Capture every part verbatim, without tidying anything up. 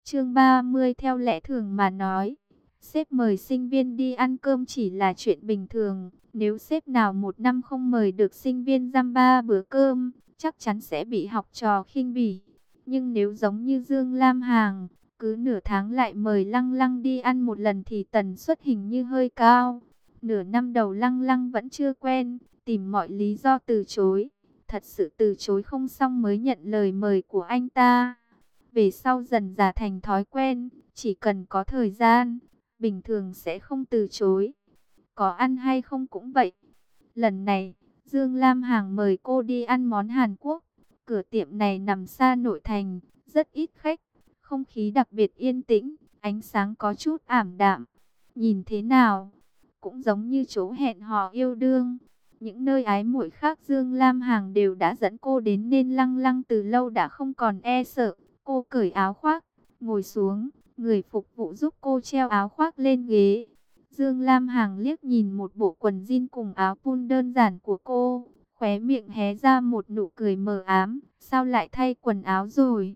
Chương ba mươi theo lẽ thường mà nói, sếp mời sinh viên đi ăn cơm chỉ là chuyện bình thường. Nếu sếp nào một năm không mời được sinh viên dăm ba bữa cơm, chắc chắn sẽ bị học trò khinh bỉ. Nhưng nếu giống như Dương Lam Hằng, cứ nửa tháng lại mời Lăng Lăng đi ăn một lần thì tần suất hình như hơi cao. Nửa năm đầu Lăng Lăng vẫn chưa quen, tìm mọi lý do từ chối. Thật sự từ chối không xong mới nhận lời mời của anh ta. Về sau dần dà thành thói quen, chỉ cần có thời gian, bình thường sẽ không từ chối. Có ăn hay không cũng vậy. Lần này, Dương Lam Hằng mời cô đi ăn món Hàn Quốc. Cửa tiệm này nằm xa nội thành, rất ít khách. Không khí đặc biệt yên tĩnh, ánh sáng có chút ảm đạm. Nhìn thế nào, cũng giống như chỗ hẹn hò yêu đương. Những nơi ái muội khác Dương Lam Hằng đều đã dẫn cô đến nên Lăng Lăng từ lâu đã không còn e sợ. Cô cởi áo khoác, ngồi xuống, người phục vụ giúp cô treo áo khoác lên ghế. Dương Lam Hằng liếc nhìn một bộ quần jean cùng áo pun đơn giản của cô, khóe miệng hé ra một nụ cười mờ ám. Sao lại thay quần áo rồi?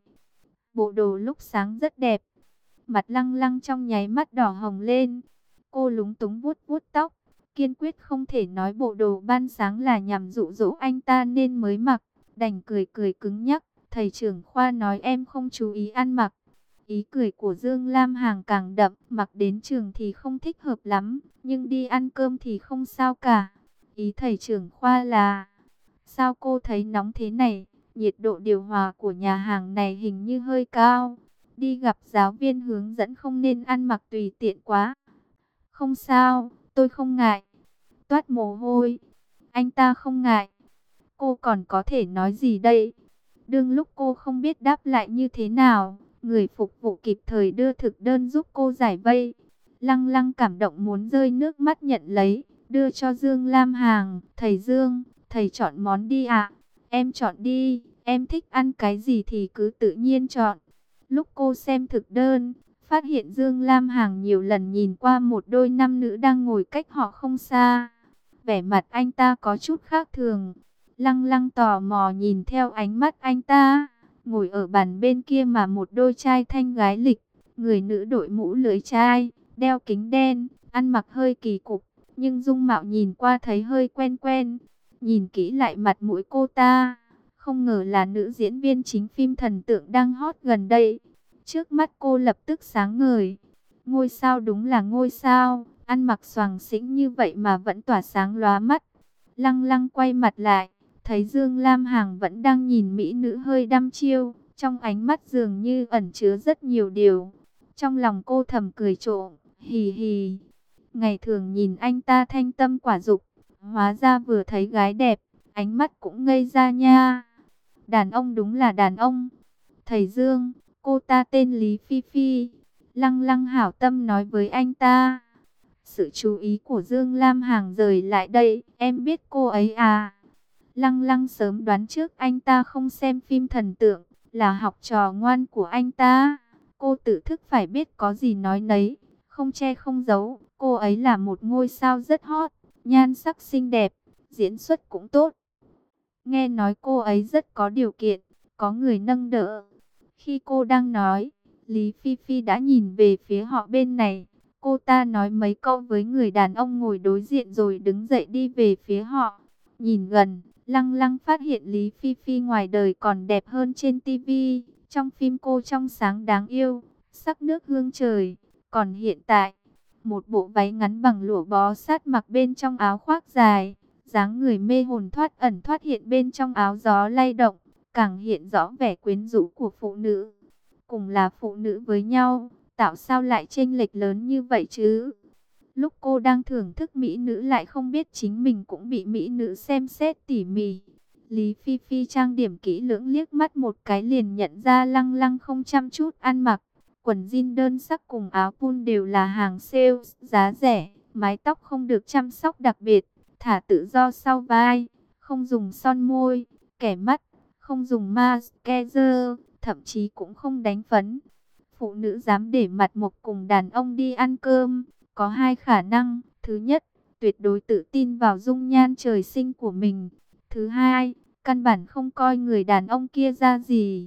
Bộ đồ lúc sáng rất đẹp. Mặt Lăng Lăng trong nháy mắt đỏ hồng lên. Cô lúng túng vuốt vuốt tóc, kiên quyết không thể nói bộ đồ ban sáng là nhằm dụ dỗ anh ta nên mới mặc, đành cười cười cứng nhắc. Thầy trưởng khoa nói em không chú ý ăn mặc. Ý cười của Dương Lam Hằng càng đậm, mặc đến trường thì không thích hợp lắm, nhưng đi ăn cơm thì không sao cả. Ý thầy trưởng khoa là, sao cô thấy nóng thế này, nhiệt độ điều hòa của nhà hàng này hình như hơi cao. Đi gặp giáo viên hướng dẫn không nên ăn mặc tùy tiện quá. Không sao, tôi không ngại. Toát mồ hôi, anh ta không ngại. Cô còn có thể nói gì đây? Đương lúc cô không biết đáp lại như thế nào, người phục vụ kịp thời đưa thực đơn giúp cô giải vây. Lăng Lăng cảm động muốn rơi nước mắt nhận lấy, đưa cho Dương Lam Hằng. Thầy Dương, thầy chọn món đi ạ. Em chọn đi, em thích ăn cái gì thì cứ tự nhiên chọn. Lúc cô xem thực đơn, phát hiện Dương Lam Hằng nhiều lần nhìn qua một đôi nam nữ đang ngồi cách họ không xa. Vẻ mặt anh ta có chút khác thường. Lăng Lăng tò mò nhìn theo ánh mắt anh ta. Ngồi ở bàn bên kia mà một đôi trai thanh gái lịch. Người nữ đội mũ lưỡi chai, đeo kính đen, ăn mặc hơi kỳ cục, nhưng dung mạo nhìn qua thấy hơi quen quen. Nhìn kỹ lại mặt mũi cô ta, không ngờ là nữ diễn viên chính phim thần tượng đang hot gần đây. Trước mắt cô lập tức sáng ngời. Ngôi sao đúng là ngôi sao, ăn mặc xoàng xĩnh như vậy mà vẫn tỏa sáng lóa mắt. Lăng Lăng quay mặt lại, thấy Dương Lam Hằng vẫn đang nhìn mỹ nữ hơi đăm chiêu, trong ánh mắt dường như ẩn chứa rất nhiều điều. Trong lòng cô thầm cười trộm, hì hì. Ngày thường nhìn anh ta thanh tâm quả dục, hóa ra vừa thấy gái đẹp, ánh mắt cũng ngây ra nha. Đàn ông đúng là đàn ông. Thầy Dương, cô ta tên Lý Phi Phi. Lăng Lăng hảo tâm nói với anh ta. Sự chú ý của Dương Lam Hằng rời lại đây, em biết cô ấy à? Lăng Lăng sớm đoán trước anh ta không xem phim thần tượng, là học trò ngoan của anh ta. Cô tự thức phải biết có gì nói nấy, không che không giấu. Cô ấy là một ngôi sao rất hot, nhan sắc xinh đẹp, diễn xuất cũng tốt. Nghe nói cô ấy rất có điều kiện, có người nâng đỡ. Khi cô đang nói, Lý Phi Phi đã nhìn về phía họ bên này. Cô ta nói mấy câu với người đàn ông ngồi đối diện rồi đứng dậy đi về phía họ. Nhìn gần, Lăng Lăng phát hiện Lý Phi Phi ngoài đời còn đẹp hơn trên tivi. Trong phim cô trong sáng đáng yêu, sắc nước hương trời. Còn hiện tại, một bộ váy ngắn bằng lụa bó sát mặc bên trong áo khoác dài. Dáng người mê hồn thoát ẩn thoát hiện bên trong áo gió lay động, càng hiện rõ vẻ quyến rũ của phụ nữ. Cùng là phụ nữ với nhau, tạo sao lại chênh lệch lớn như vậy chứ? Lúc cô đang thưởng thức mỹ nữ lại không biết chính mình cũng bị mỹ nữ xem xét tỉ mỉ. Lý Phi Phi trang điểm kỹ lưỡng liếc mắt một cái liền nhận ra Lăng Lăng không chăm chút ăn mặc. Quần jean đơn sắc cùng áo pun đều là hàng sale, giá rẻ, mái tóc không được chăm sóc đặc biệt, thả tự do sau vai, không dùng son môi, kẻ mắt, không dùng mascara, thậm chí cũng không đánh phấn. Phụ nữ dám để mặt mộc cùng đàn ông đi ăn cơm, có hai khả năng. Thứ nhất, tuyệt đối tự tin vào dung nhan trời sinh của mình. Thứ hai, căn bản không coi người đàn ông kia ra gì.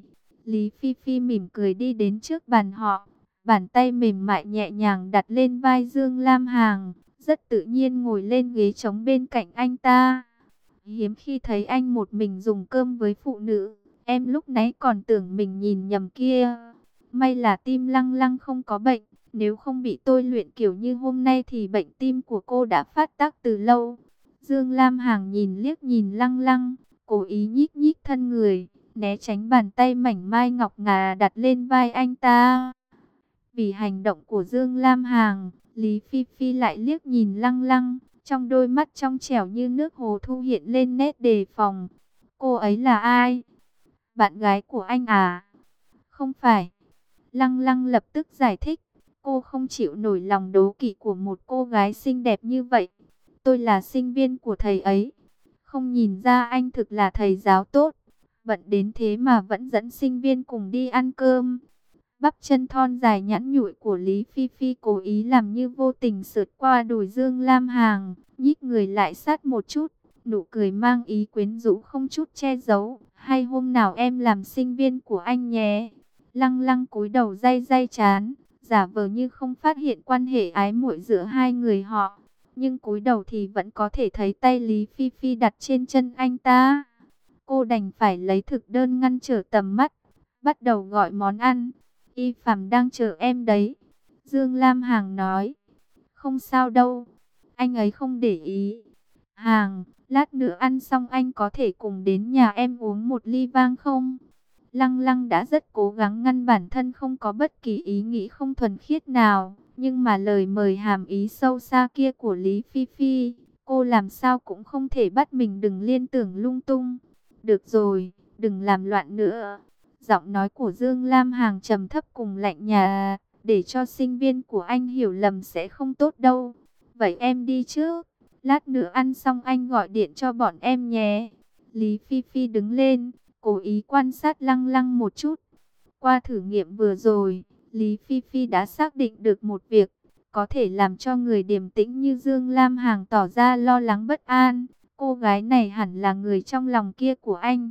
Lý Phi Phi mỉm cười đi đến trước bàn họ, bàn tay mềm mại nhẹ nhàng đặt lên vai Dương Lam Hằng, rất tự nhiên ngồi lên ghế trống bên cạnh anh ta. Hiếm khi thấy anh một mình dùng cơm với phụ nữ, em lúc nãy còn tưởng mình nhìn nhầm kia. May là tim Lăng Lăng không có bệnh, nếu không bị tôi luyện kiểu như hôm nay thì bệnh tim của cô đã phát tác từ lâu. Dương Lam Hằng nhìn liếc nhìn Lăng Lăng, cố ý nhích nhích thân người, né tránh bàn tay mảnh mai ngọc ngà đặt lên vai anh ta. Vì hành động của Dương Lam Hằng, Lý Phi Phi lại liếc nhìn Lăng Lăng, trong đôi mắt trong trẻo như nước hồ thu hiện lên nét đề phòng. Cô ấy là ai? Bạn gái của anh à? Không phải. Lăng Lăng lập tức giải thích, cô không chịu nổi lòng đố kỵ của một cô gái xinh đẹp như vậy. Tôi là sinh viên của thầy ấy. Không nhìn ra anh thực là thầy giáo tốt, bận đến thế mà vẫn dẫn sinh viên cùng đi ăn cơm. Bắp chân thon dài nhẵn nhụi của Lý Phi Phi cố ý làm như vô tình sượt qua đùi Dương Lam Hằng, nhích người lại sát một chút, nụ cười mang ý quyến rũ không chút che giấu. Hay hôm nào em làm sinh viên của anh nhé. Lăng Lăng cúi đầu day day trán, giả vờ như không phát hiện quan hệ ái muội giữa hai người họ, nhưng cúi đầu thì vẫn có thể thấy tay Lý Phi Phi đặt trên chân anh ta. Cô đành phải lấy thực đơn ngăn trở tầm mắt, bắt đầu gọi món ăn. Y Phạm đang chờ em đấy, Dương Lam Hằng nói. Không sao đâu, anh ấy không để ý. Hằng, lát nữa ăn xong anh có thể cùng đến nhà em uống một ly vang không? Lăng Lăng đã rất cố gắng ngăn bản thân không có bất kỳ ý nghĩ không thuần khiết nào, nhưng mà lời mời hàm ý sâu xa kia của Lý Phi Phi, cô làm sao cũng không thể bắt mình đừng liên tưởng lung tung. Được rồi, đừng làm loạn nữa. Giọng nói của Dương Lam Hằng trầm thấp cùng lạnh nhà, để cho sinh viên của anh hiểu lầm sẽ không tốt đâu. Vậy em đi trước, lát nữa ăn xong anh gọi điện cho bọn em nhé. Lý Phi Phi đứng lên, cố ý quan sát Lăng Lăng một chút. Qua thử nghiệm vừa rồi, Lý Phi Phi đã xác định được một việc, có thể làm cho người điềm tĩnh như Dương Lam Hằng tỏ ra lo lắng bất an. Cô gái này hẳn là người trong lòng kia của anh.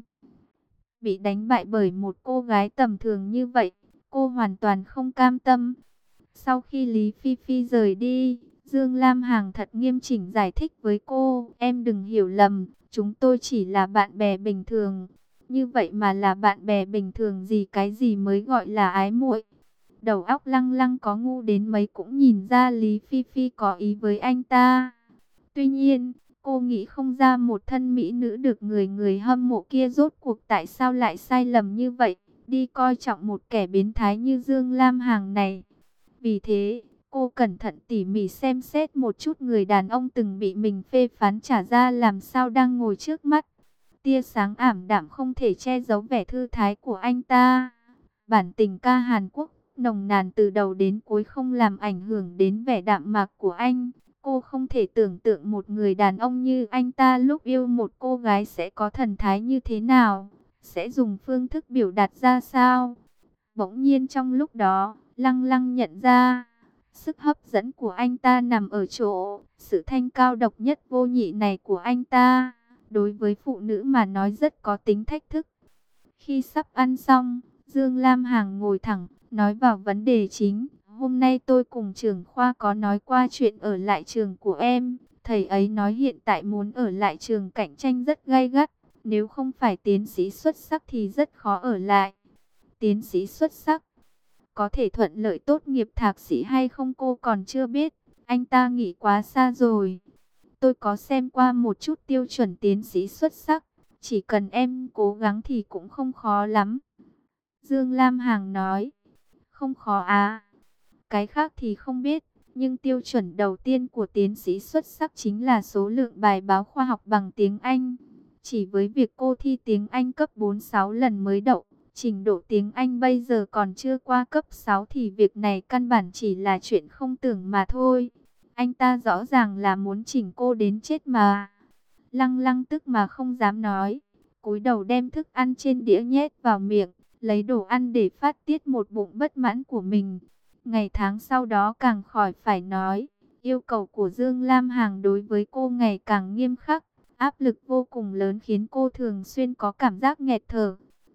Bị đánh bại bởi một cô gái tầm thường như vậy, cô hoàn toàn không cam tâm. Sau khi Lý Phi Phi rời đi, Dương Lam Hằng thật nghiêm chỉnh giải thích với cô. Em đừng hiểu lầm, chúng tôi chỉ là bạn bè bình thường. Như vậy mà là bạn bè bình thường gì, cái gì mới gọi là ái muội? Đầu óc Lăng Lăng có ngu đến mấy cũng nhìn ra Lý Phi Phi có ý với anh ta. Tuy nhiên, cô nghĩ không ra một thân mỹ nữ được người người hâm mộ kia rốt cuộc tại sao lại sai lầm như vậy, đi coi trọng một kẻ biến thái như Dương Lam Hằng này. Vì thế, cô cẩn thận tỉ mỉ xem xét một chút người đàn ông từng bị mình phê phán trả ra làm sao đang ngồi trước mắt. Tia sáng ảm đạm không thể che giấu vẻ thư thái của anh ta. Bản tình ca Hàn Quốc nồng nàn từ đầu đến cuối không làm ảnh hưởng đến vẻ đạm mạc của anh. Cô không thể tưởng tượng một người đàn ông như anh ta lúc yêu một cô gái sẽ có thần thái như thế nào, sẽ dùng phương thức biểu đạt ra sao. Bỗng nhiên trong lúc đó, Lăng Lăng nhận ra, sức hấp dẫn của anh ta nằm ở chỗ, sự thanh cao độc nhất vô nhị này của anh ta, đối với phụ nữ mà nói rất có tính thách thức. Khi sắp ăn xong, Dương Lam Hằng ngồi thẳng, nói vào vấn đề chính. Hôm nay tôi cùng trưởng khoa có nói qua chuyện ở lại trường của em. Thầy ấy nói hiện tại muốn ở lại trường cạnh tranh rất gay gắt. Nếu không phải tiến sĩ xuất sắc thì rất khó ở lại. Tiến sĩ xuất sắc, có thể thuận lợi tốt nghiệp thạc sĩ hay không cô còn chưa biết. Anh ta nghĩ quá xa rồi. Tôi có xem qua một chút tiêu chuẩn tiến sĩ xuất sắc. Chỉ cần em cố gắng thì cũng không khó lắm. Dương Lam Hằng nói. Không khó à? Cái khác thì không biết, nhưng tiêu chuẩn đầu tiên của tiến sĩ xuất sắc chính là số lượng bài báo khoa học bằng tiếng Anh. Chỉ với việc cô thi tiếng Anh cấp bốn sáu lần mới đậu, trình độ tiếng Anh bây giờ còn chưa qua cấp sáu thì việc này căn bản chỉ là chuyện không tưởng mà thôi. Anh ta rõ ràng là muốn chỉnh cô đến chết mà. Lăng Lăng tức mà không dám nói, cúi đầu đem thức ăn trên đĩa nhét vào miệng, lấy đồ ăn để phát tiết một bụng bất mãn của mình. Ngày tháng sau đó càng khỏi phải nói, yêu cầu của Dương Lam Hằng đối với cô ngày càng nghiêm khắc, áp lực vô cùng lớn khiến cô thường xuyên có cảm giác nghẹt thở.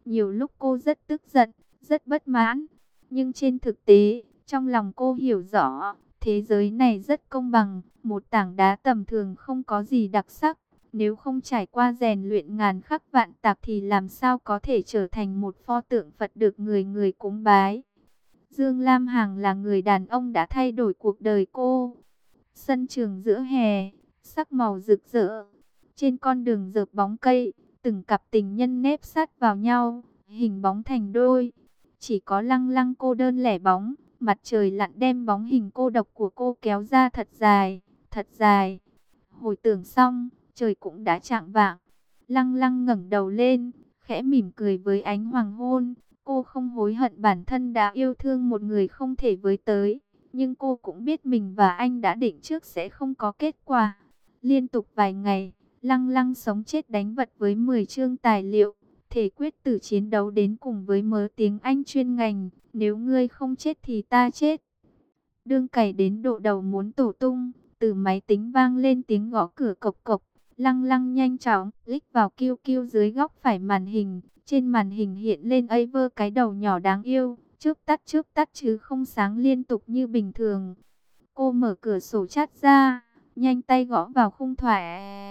Nhiều lúc cô rất tức giận, rất bất mãn. Nhưng trên thực tế, trong lòng cô hiểu rõ, thế giới này rất công bằng. Một tảng đá tầm thường không có gì đặc sắc. Nếu không trải qua rèn luyện ngàn khắc vạn tạc thì làm sao có thể trở thành một pho tượng Phật được người người cúng bái. Dương Lam Hằng là người đàn ông đã thay đổi cuộc đời cô. Sân trường giữa hè, sắc màu rực rỡ. Trên con đường rợp bóng cây, từng cặp tình nhân nép sát vào nhau, hình bóng thành đôi. Chỉ có Lăng Lăng cô đơn lẻ bóng, mặt trời lặn đem bóng hình cô độc của cô kéo ra thật dài, thật dài. Hồi tưởng xong, trời cũng đã chạng vạng. Lăng Lăng ngẩng đầu lên, khẽ mỉm cười với ánh hoàng hôn. Cô không hối hận bản thân đã yêu thương một người không thể với tới. Nhưng cô cũng biết mình và anh đã định trước sẽ không có kết quả. Liên tục vài ngày, Lăng Lăng sống chết đánh vật với mười chương tài liệu. Thể quyết tử chiến đấu đến cùng với mớ tiếng Anh chuyên ngành. Nếu ngươi không chết thì ta chết. Đương cày đến độ đầu muốn tổ tung. Từ máy tính vang lên tiếng gõ cửa cộc cộc. Lăng Lăng nhanh chóng click vào Q Q dưới góc phải màn hình. Trên màn hình hiện lên Aver cái đầu nhỏ đáng yêu. Trước tắt trước tắt chứ không sáng liên tục như bình thường. Cô mở cửa sổ chat ra, nhanh tay gõ vào khung thoại.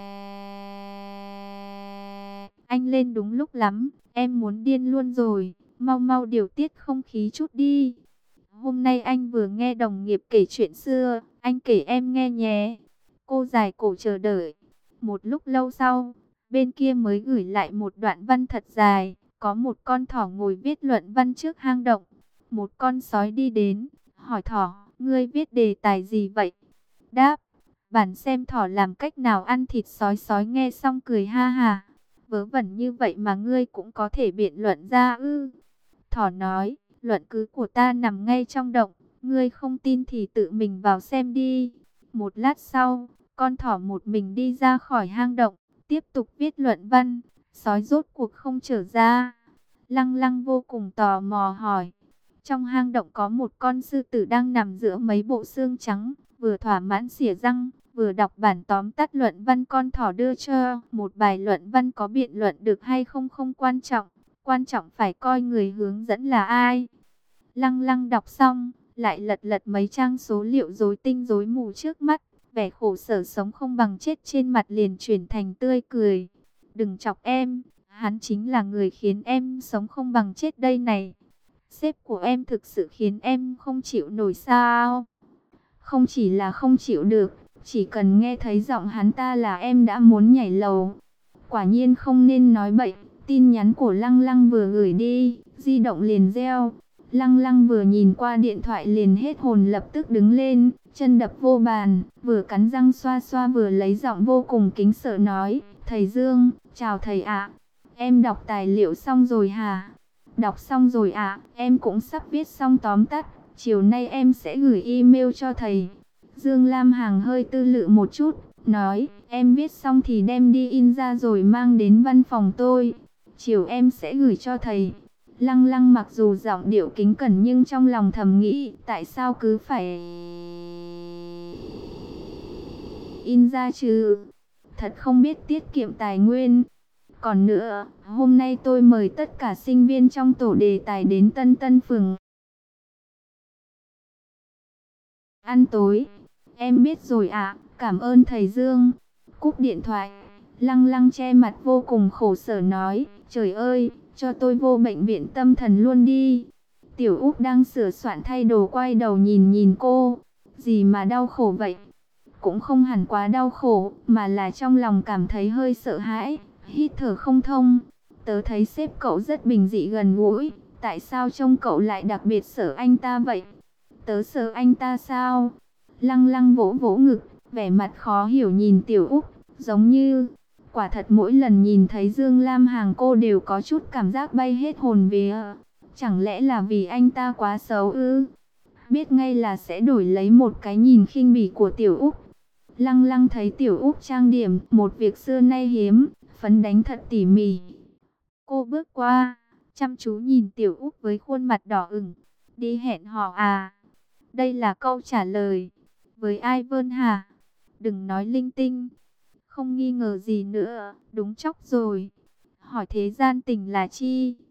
Anh lên đúng lúc lắm, em muốn điên luôn rồi, mau mau điều tiết không khí chút đi. Hôm nay anh vừa nghe đồng nghiệp kể chuyện xưa, anh kể em nghe nhé. Cô dài cổ chờ đợi. Một lúc lâu sau, bên kia mới gửi lại một đoạn văn thật dài. Có một con thỏ ngồi viết luận văn trước hang động. Một con sói đi đến, hỏi thỏ, ngươi viết đề tài gì vậy? Đáp, bản xem thỏ làm cách nào ăn thịt sói. Sói nghe xong cười ha hà. Vớ vẩn như vậy mà ngươi cũng có thể biện luận ra ư? Thỏ nói, luận cứ của ta nằm ngay trong động, ngươi không tin thì tự mình vào xem đi. Một lát sau, con thỏ một mình đi ra khỏi hang động, tiếp tục viết luận văn. Sói rốt cuộc không trở ra. Lăng Lăng vô cùng tò mò hỏi. Trong hang động có một con sư tử đang nằm giữa mấy bộ xương trắng, vừa thỏa mãn xỉa răng, vừa đọc bản tóm tắt luận văn con thỏ đưa cho. Một bài luận văn có biện luận được hay không không quan trọng, quan trọng phải coi người hướng dẫn là ai. Lăng Lăng đọc xong, lại lật lật mấy trang số liệu rối tinh rối mù trước mắt, vẻ khổ sở sống không bằng chết trên mặt liền chuyển thành tươi cười. Đừng chọc em, hắn chính là người khiến em sống không bằng chết đây này. Sếp của em thực sự khiến em không chịu nổi sao? Không chỉ là không chịu được, chỉ cần nghe thấy giọng hắn ta là em đã muốn nhảy lầu. Quả nhiên không nên nói bậy. Tin nhắn của Lăng Lăng vừa gửi đi, di động liền reo. Lăng Lăng vừa nhìn qua điện thoại liền hết hồn, lập tức đứng lên, chân đập vô bàn, vừa cắn răng xoa xoa vừa lấy giọng vô cùng kính sợ nói, thầy Dương, chào thầy ạ. Em đọc tài liệu xong rồi hả? Đọc xong rồi ạ, em cũng sắp viết xong tóm tắt, chiều nay em sẽ gửi email cho thầy. Dương Lam Hằng hơi tư lự một chút, nói, em viết xong thì đem đi in ra rồi mang đến văn phòng tôi. Chiều em sẽ gửi cho thầy. Lăng Lăng mặc dù giọng điệu kính cẩn nhưng trong lòng thầm nghĩ, tại sao cứ phải in ra chứ? Thật không biết tiết kiệm tài nguyên. Còn nữa, hôm nay tôi mời tất cả sinh viên trong tổ đề tài đến Tân Tân Phường ăn tối. Em biết rồi ạ, cảm ơn thầy Dương. Cúp điện thoại, Lăng Lăng che mặt vô cùng khổ sở nói, trời ơi, cho tôi vô bệnh viện tâm thần luôn đi. Tiểu Úc đang sửa soạn thay đồ quay đầu nhìn nhìn cô, gì mà đau khổ vậy? Cũng không hẳn quá đau khổ, mà là trong lòng cảm thấy hơi sợ hãi, hít thở không thông. Tớ thấy sếp cậu rất bình dị gần gũi, tại sao trông cậu lại đặc biệt sợ anh ta vậy? Tớ sợ anh ta sao? Lăng Lăng vỗ vỗ ngực, vẻ mặt khó hiểu nhìn Tiểu Úc, giống như, quả thật mỗi lần nhìn thấy Dương Lam Hằng cô đều có chút cảm giác bay hết hồn vía. Chẳng lẽ là vì anh ta quá xấu ư? Biết ngay là sẽ đổi lấy một cái nhìn khinh bỉ của Tiểu Úc. Lăng Lăng thấy Tiểu Úc trang điểm, một việc xưa nay hiếm, phấn đánh thật tỉ mỉ. Cô bước qua, chăm chú nhìn Tiểu Úc với khuôn mặt đỏ ửng. Đi hẹn hò à? Đây là câu trả lời. Với ai Vơn hả? Đừng nói linh tinh. Không nghi ngờ gì nữa, đúng chóc rồi. Hỏi thế gian tình là chi?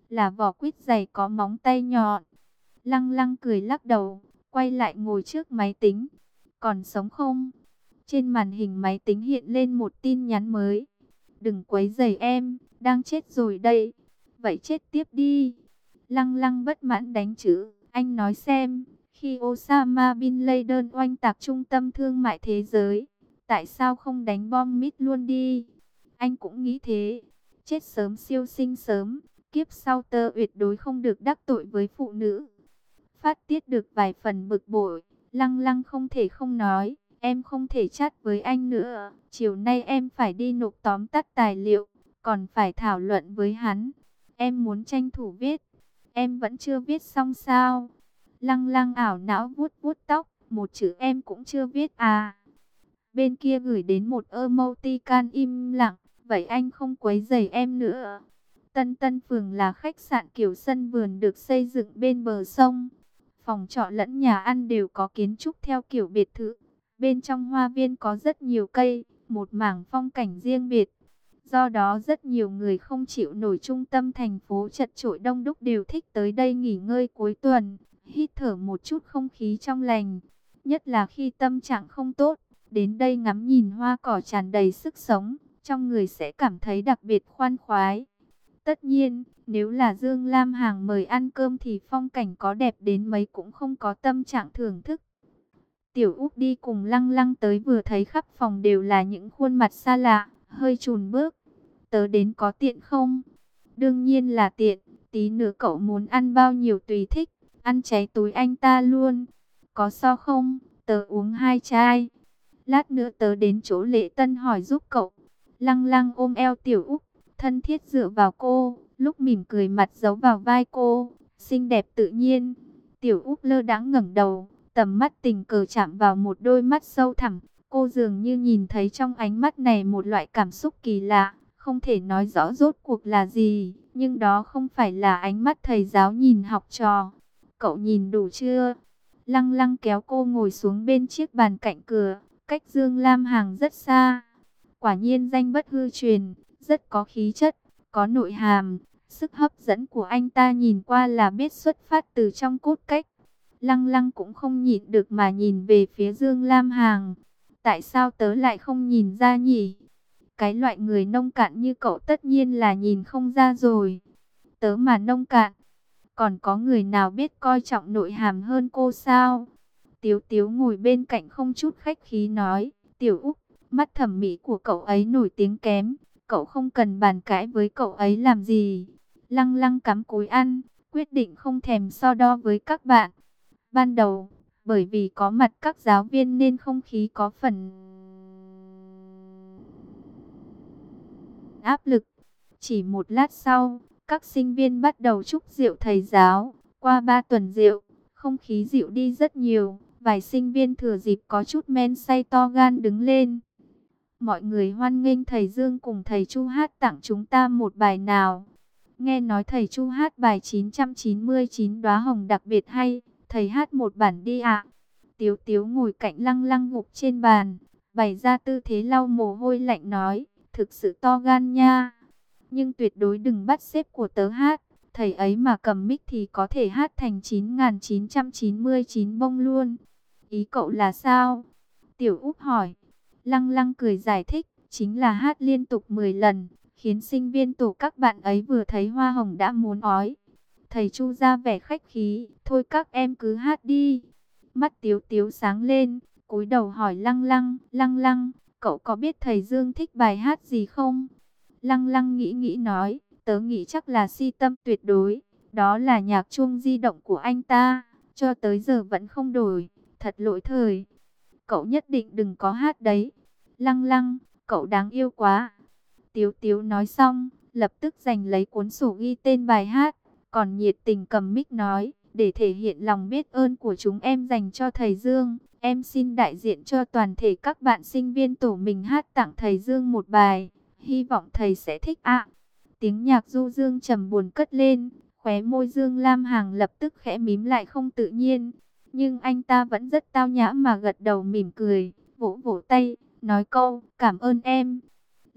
là vỏ quýt dày có móng tay nhọn. Lăng Lăng cười lắc đầu, quay lại ngồi trước máy tính. Còn sống không? Trên màn hình máy tính hiện lên một tin nhắn mới. Đừng quấy rầy em, đang chết rồi đây. Vậy chết tiếp đi. Lăng Lăng bất mãn đánh chữ. Anh nói xem, khi Osama Bin Laden oanh tạc trung tâm thương mại thế giới, tại sao không đánh bom mít luôn đi? Anh cũng nghĩ thế. Chết sớm siêu sinh sớm. Kiếp sau tơ tuyệt đối không được đắc tội với phụ nữ. Phát tiết được vài phần bực bội, Lăng Lăng không thể không nói, em không thể chat với anh nữa. Chiều nay em phải đi nộp tóm tắt tài liệu, còn phải thảo luận với hắn. Em muốn tranh thủ viết, em vẫn chưa viết xong sao? Lăng Lăng ảo não vuốt vuốt tóc, một chữ em cũng chưa viết à? Bên kia gửi đến một emoticon im lặng, vậy anh không quấy rầy em nữa. Tân Tân Phường là khách sạn kiểu sân vườn được xây dựng bên bờ sông. Phòng trọ lẫn nhà ăn đều có kiến trúc theo kiểu biệt thự. Bên trong hoa viên có rất nhiều cây, một mảng phong cảnh riêng biệt. Do đó rất nhiều người không chịu nổi trung tâm thành phố chật chội đông đúc đều thích tới đây nghỉ ngơi cuối tuần, hít thở một chút không khí trong lành. Nhất là khi tâm trạng không tốt, đến đây ngắm nhìn hoa cỏ tràn đầy sức sống, trong người sẽ cảm thấy đặc biệt khoan khoái. Tất nhiên, nếu là Dương Lam Hằng mời ăn cơm thì phong cảnh có đẹp đến mấy cũng không có tâm trạng thưởng thức. Tiểu Úc đi cùng Lăng Lăng tới vừa thấy khắp phòng đều là những khuôn mặt xa lạ, hơi chùn bước. Tớ đến có tiện không? Đương nhiên là tiện, tí nữa cậu muốn ăn bao nhiêu tùy thích, ăn cháy túi anh ta luôn. Có so không? Tớ uống hai chai. Lát nữa tớ đến chỗ Lễ Tân hỏi giúp cậu. Lăng Lăng ôm eo Tiểu Úc, thân thiết dựa vào cô, lúc mỉm cười mặt giấu vào vai cô, xinh đẹp tự nhiên. Tiểu Úc lơ đãng ngẩng đầu, tầm mắt tình cờ chạm vào một đôi mắt sâu thẳm. Cô dường như nhìn thấy trong ánh mắt này một loại cảm xúc kỳ lạ, không thể nói rõ rốt cuộc là gì, nhưng đó không phải là ánh mắt thầy giáo nhìn học trò. Cậu nhìn đủ chưa? Lăng Lăng kéo cô ngồi xuống bên chiếc bàn cạnh cửa, cách Dương Lam Hằng rất xa. Quả nhiên danh bất hư truyền, rất có khí chất, có nội hàm. Sức hấp dẫn của anh ta nhìn qua là biết xuất phát từ trong cốt cách. Lăng Lăng cũng không nhịn được mà nhìn về phía Dương Lam Hằng. Tại sao tớ lại không nhìn ra nhỉ? Cái loại người nông cạn như cậu tất nhiên là nhìn không ra rồi. Tớ mà nông cạn, còn có người nào biết coi trọng nội hàm hơn cô sao? Tiếu Tiếu ngồi bên cạnh không chút khách khí nói, Tiểu Úc, mắt thẩm mỹ của cậu ấy nổi tiếng kém, cậu không cần bàn cãi với cậu ấy làm gì. Lăng Lăng cắm cúi ăn, quyết định không thèm so đo với các bạn. Ban đầu, bởi vì có mặt các giáo viên nên không khí có phần áp lực. Chỉ một lát sau, các sinh viên bắt đầu chúc rượu thầy giáo. Qua ba tuần rượu, không khí dịu đi rất nhiều. Vài sinh viên thừa dịp có chút men say to gan đứng lên. Mọi người hoan nghênh thầy Dương cùng thầy Chu hát tặng chúng ta một bài nào. Nghe nói thầy Chu hát bài chín trăm chín mươi chín đóa hồng đặc biệt hay, thầy hát một bản đi ạ. Tiếu Tiếu ngồi cạnh Lăng Lăng gục trên bàn, bày ra tư thế lau mồ hôi lạnh nói, thực sự to gan nha. Nhưng tuyệt đối đừng bắt xếp của tớ hát, thầy ấy mà cầm mic thì có thể hát thành chín nghìn chín trăm chín mươi chín bông luôn. Ý cậu là sao? Tiểu Úc hỏi. Lăng Lăng cười giải thích, chính là hát liên tục mười lần, khiến sinh viên tổ các bạn ấy vừa thấy hoa hồng đã muốn ói. Thầy Chu ra vẻ khách khí, thôi các em cứ hát đi. Mắt Tiếu Tiếu sáng lên, cúi đầu hỏi Lăng Lăng, Lăng Lăng, cậu có biết thầy Dương thích bài hát gì không? Lăng Lăng nghĩ nghĩ nói, tớ nghĩ chắc là Si Tâm Tuyệt Đối, đó là nhạc chuông di động của anh ta, cho tới giờ vẫn không đổi, thật lỗi thời. Cậu nhất định đừng có hát đấy. Lăng Lăng, cậu đáng yêu quá. Tiếu Tiếu nói xong, lập tức giành lấy cuốn sổ ghi tên bài hát, còn nhiệt tình cầm mic nói, để thể hiện lòng biết ơn của chúng em dành cho thầy Dương, em xin đại diện cho toàn thể các bạn sinh viên tổ mình hát tặng thầy Dương một bài, hy vọng thầy sẽ thích ạ. Tiếng nhạc du dương trầm buồn cất lên, khóe môi Dương Lam Hằng lập tức khẽ mím lại không tự nhiên, nhưng anh ta vẫn rất tao nhã mà gật đầu mỉm cười, vỗ vỗ tay, nói câu cảm ơn em.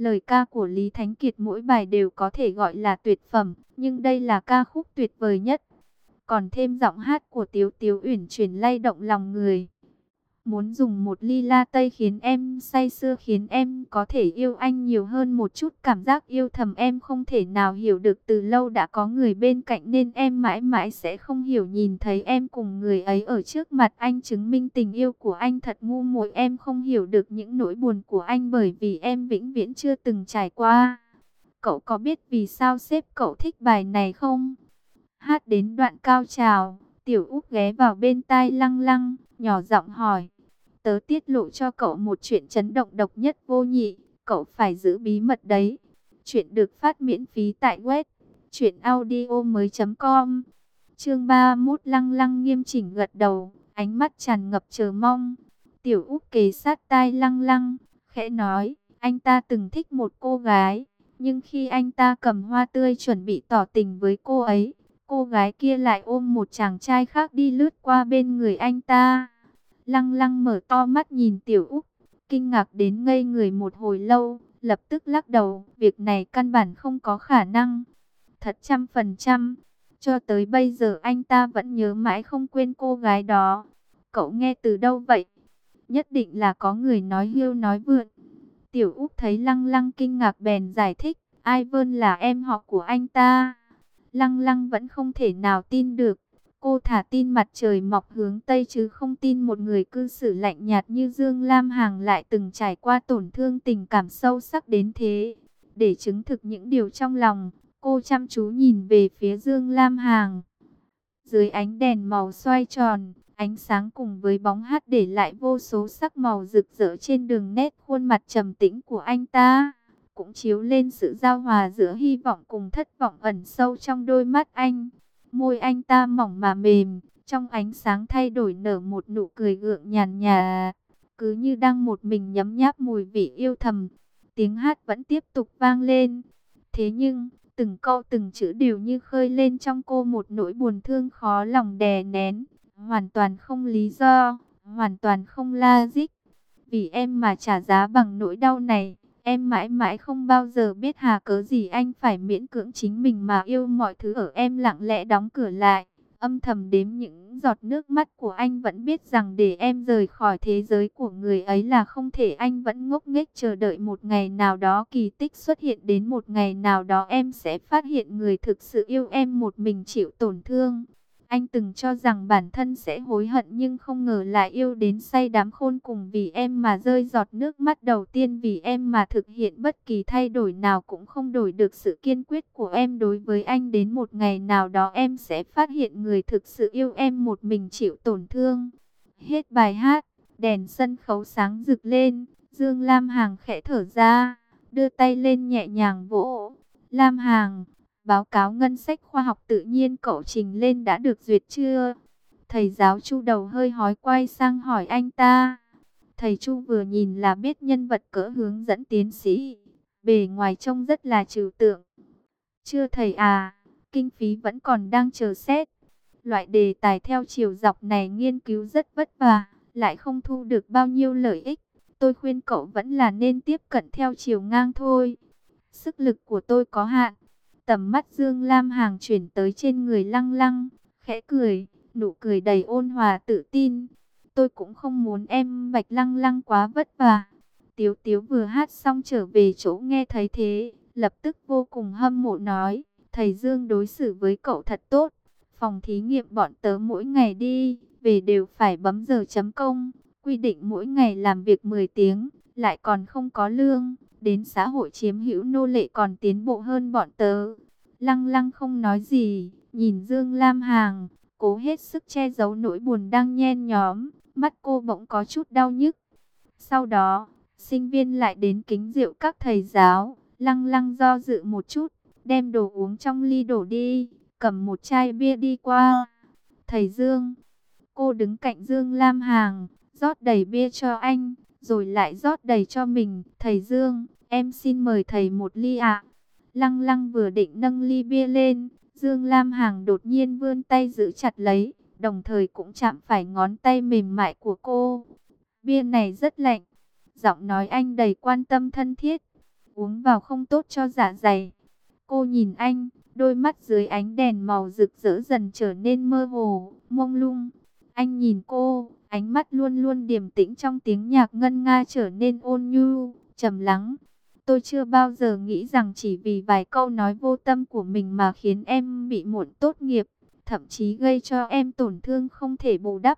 Lời ca của Lý Thánh Kiệt mỗi bài đều có thể gọi là tuyệt phẩm, nhưng đây là ca khúc tuyệt vời nhất. Còn thêm giọng hát của Tiếu Tiếu uyển chuyển lay động lòng người. Muốn dùng một ly la tây khiến em say sưa, khiến em có thể yêu anh nhiều hơn một chút. Cảm giác yêu thầm em không thể nào hiểu được, từ lâu đã có người bên cạnh nên em mãi mãi sẽ không hiểu. Nhìn thấy em cùng người ấy ở trước mặt anh, chứng minh tình yêu của anh thật ngu muội. Em không hiểu được những nỗi buồn của anh bởi vì em vĩnh viễn chưa từng trải qua. Cậu có biết vì sao sếp cậu thích bài này không? Hát đến đoạn cao trào, Tiểu Úc ghé vào bên tai Lăng Lăng, nhỏ giọng hỏi. Tớ tiết lộ cho cậu một chuyện chấn động độc nhất vô nhị, cậu phải giữ bí mật đấy. Chuyện được phát miễn phí tại web truyện audio mới chấm com. Chương ba mươi mốt. Lăng Lăng nghiêm chỉnh gật đầu, ánh mắt tràn ngập chờ mong. Tiểu Úc kề sát tai Lăng Lăng, khẽ nói, anh ta từng thích một cô gái, nhưng khi anh ta cầm hoa tươi chuẩn bị tỏ tình với cô ấy, cô gái kia lại ôm một chàng trai khác đi lướt qua bên người anh ta. Lăng Lăng mở to mắt nhìn Tiểu Úc, kinh ngạc đến ngây người một hồi lâu, lập tức lắc đầu, việc này căn bản không có khả năng. Thật trăm phần trăm, cho tới bây giờ anh ta vẫn nhớ mãi không quên cô gái đó. Cậu nghe từ đâu vậy? Nhất định là có người nói hưu nói vượn. Tiểu Úc thấy Lăng Lăng kinh ngạc bèn giải thích, Ai Vơn là em họ của anh ta. Lăng Lăng vẫn không thể nào tin được. Cô thả tin mặt trời mọc hướng Tây chứ không tin một người cư xử lạnh nhạt như Dương Lam Hằng lại từng trải qua tổn thương tình cảm sâu sắc đến thế. Để chứng thực những điều trong lòng, cô chăm chú nhìn về phía Dương Lam Hằng. Dưới ánh đèn màu xoay tròn, ánh sáng cùng với bóng hát để lại vô số sắc màu rực rỡ trên đường nét khuôn mặt trầm tĩnh của anh ta. Cũng chiếu lên sự giao hòa giữa hy vọng cùng thất vọng ẩn sâu trong đôi mắt anh. Môi anh ta mỏng mà mềm, trong ánh sáng thay đổi nở một nụ cười gượng nhàn nhạt, cứ như đang một mình nhấm nháp mùi vị yêu thầm. Tiếng hát vẫn tiếp tục vang lên. Thế nhưng, từng câu từng chữ đều như khơi lên trong cô một nỗi buồn thương khó lòng đè nén. Hoàn toàn không lý do, hoàn toàn không logic. Vì em mà trả giá bằng nỗi đau này. Em mãi mãi không bao giờ biết hà cớ gì anh phải miễn cưỡng chính mình mà yêu. Mọi thứ ở em lặng lẽ đóng cửa lại, âm thầm đếm những giọt nước mắt của anh. Vẫn biết rằng để em rời khỏi thế giới của người ấy là không thể. Anh vẫn ngốc nghếch chờ đợi một ngày nào đó kỳ tích xuất hiện. Đến một ngày nào đó em sẽ phát hiện người thực sự yêu em một mình chịu tổn thương. Anh từng cho rằng bản thân sẽ hối hận nhưng không ngờ lại yêu đến say đắm khôn cùng. Vì em mà rơi giọt nước mắt đầu tiên, vì em mà thực hiện bất kỳ thay đổi nào cũng không đổi được sự kiên quyết của em đối với anh. Đến một ngày nào đó em sẽ phát hiện người thực sự yêu em một mình chịu tổn thương. Hết bài hát, đèn sân khấu sáng rực lên, Dương Lam Hằng khẽ thở ra, đưa tay lên nhẹ nhàng vỗ. Lam Hằng, báo cáo ngân sách khoa học tự nhiên cậu trình lên đã được duyệt chưa? Thầy giáo Chu đầu hơi hói quay sang hỏi anh ta. Thầy Chu vừa nhìn là biết nhân vật cỡ hướng dẫn tiến sĩ, bề ngoài trông rất là trừu tượng. Chưa thầy à, kinh phí vẫn còn đang chờ xét. Loại đề tài theo chiều dọc này nghiên cứu rất vất vả, lại không thu được bao nhiêu lợi ích. Tôi khuyên cậu vẫn là nên tiếp cận theo chiều ngang thôi. Sức lực của tôi có hạn. Tầm mắt Dương Lam Hằng chuyển tới trên người Lăng Lăng, khẽ cười, nụ cười đầy ôn hòa tự tin. Tôi cũng không muốn em Bạch Lăng Lăng quá vất vả. Tiếu Tiếu vừa hát xong trở về chỗ nghe thấy thế, lập tức vô cùng hâm mộ nói, thầy Dương đối xử với cậu thật tốt. Phòng thí nghiệm bọn tớ mỗi ngày đi, về đều phải bấm giờ chấm công, quy định mỗi ngày làm việc mười tiếng, lại còn không có lương. Đến xã hội chiếm hữu nô lệ còn tiến bộ hơn bọn tớ. Lăng Lăng không nói gì, nhìn Dương Lam Hằng, cố hết sức che giấu nỗi buồn đang nhen nhóm, mắt cô bỗng có chút đau nhức. Sau đó, sinh viên lại đến kính rượu các thầy giáo. Lăng Lăng do dự một chút, đem đồ uống trong ly đổ đi, cầm một chai bia đi qua. Thầy Dương, cô đứng cạnh Dương Lam Hằng, rót đầy bia cho anh, rồi lại rót đầy cho mình. Thầy Dương, em xin mời thầy một ly ạ. Lăng Lăng vừa định nâng ly bia lên, Dương Lam Hằng đột nhiên vươn tay giữ chặt lấy, đồng thời cũng chạm phải ngón tay mềm mại của cô. Bia này rất lạnh. Giọng nói anh đầy quan tâm thân thiết. uống vào không tốt cho dạ dày. Cô nhìn anh, đôi mắt dưới ánh đèn màu rực rỡ dần trở nên mơ hồ, mông lung. Anh nhìn cô, ánh mắt luôn luôn điềm tĩnh trong tiếng nhạc ngân nga trở nên ôn nhu, trầm lắng. Tôi chưa bao giờ nghĩ rằng chỉ vì vài câu nói vô tâm của mình mà khiến em bị muộn tốt nghiệp, thậm chí gây cho em tổn thương không thể bù đắp.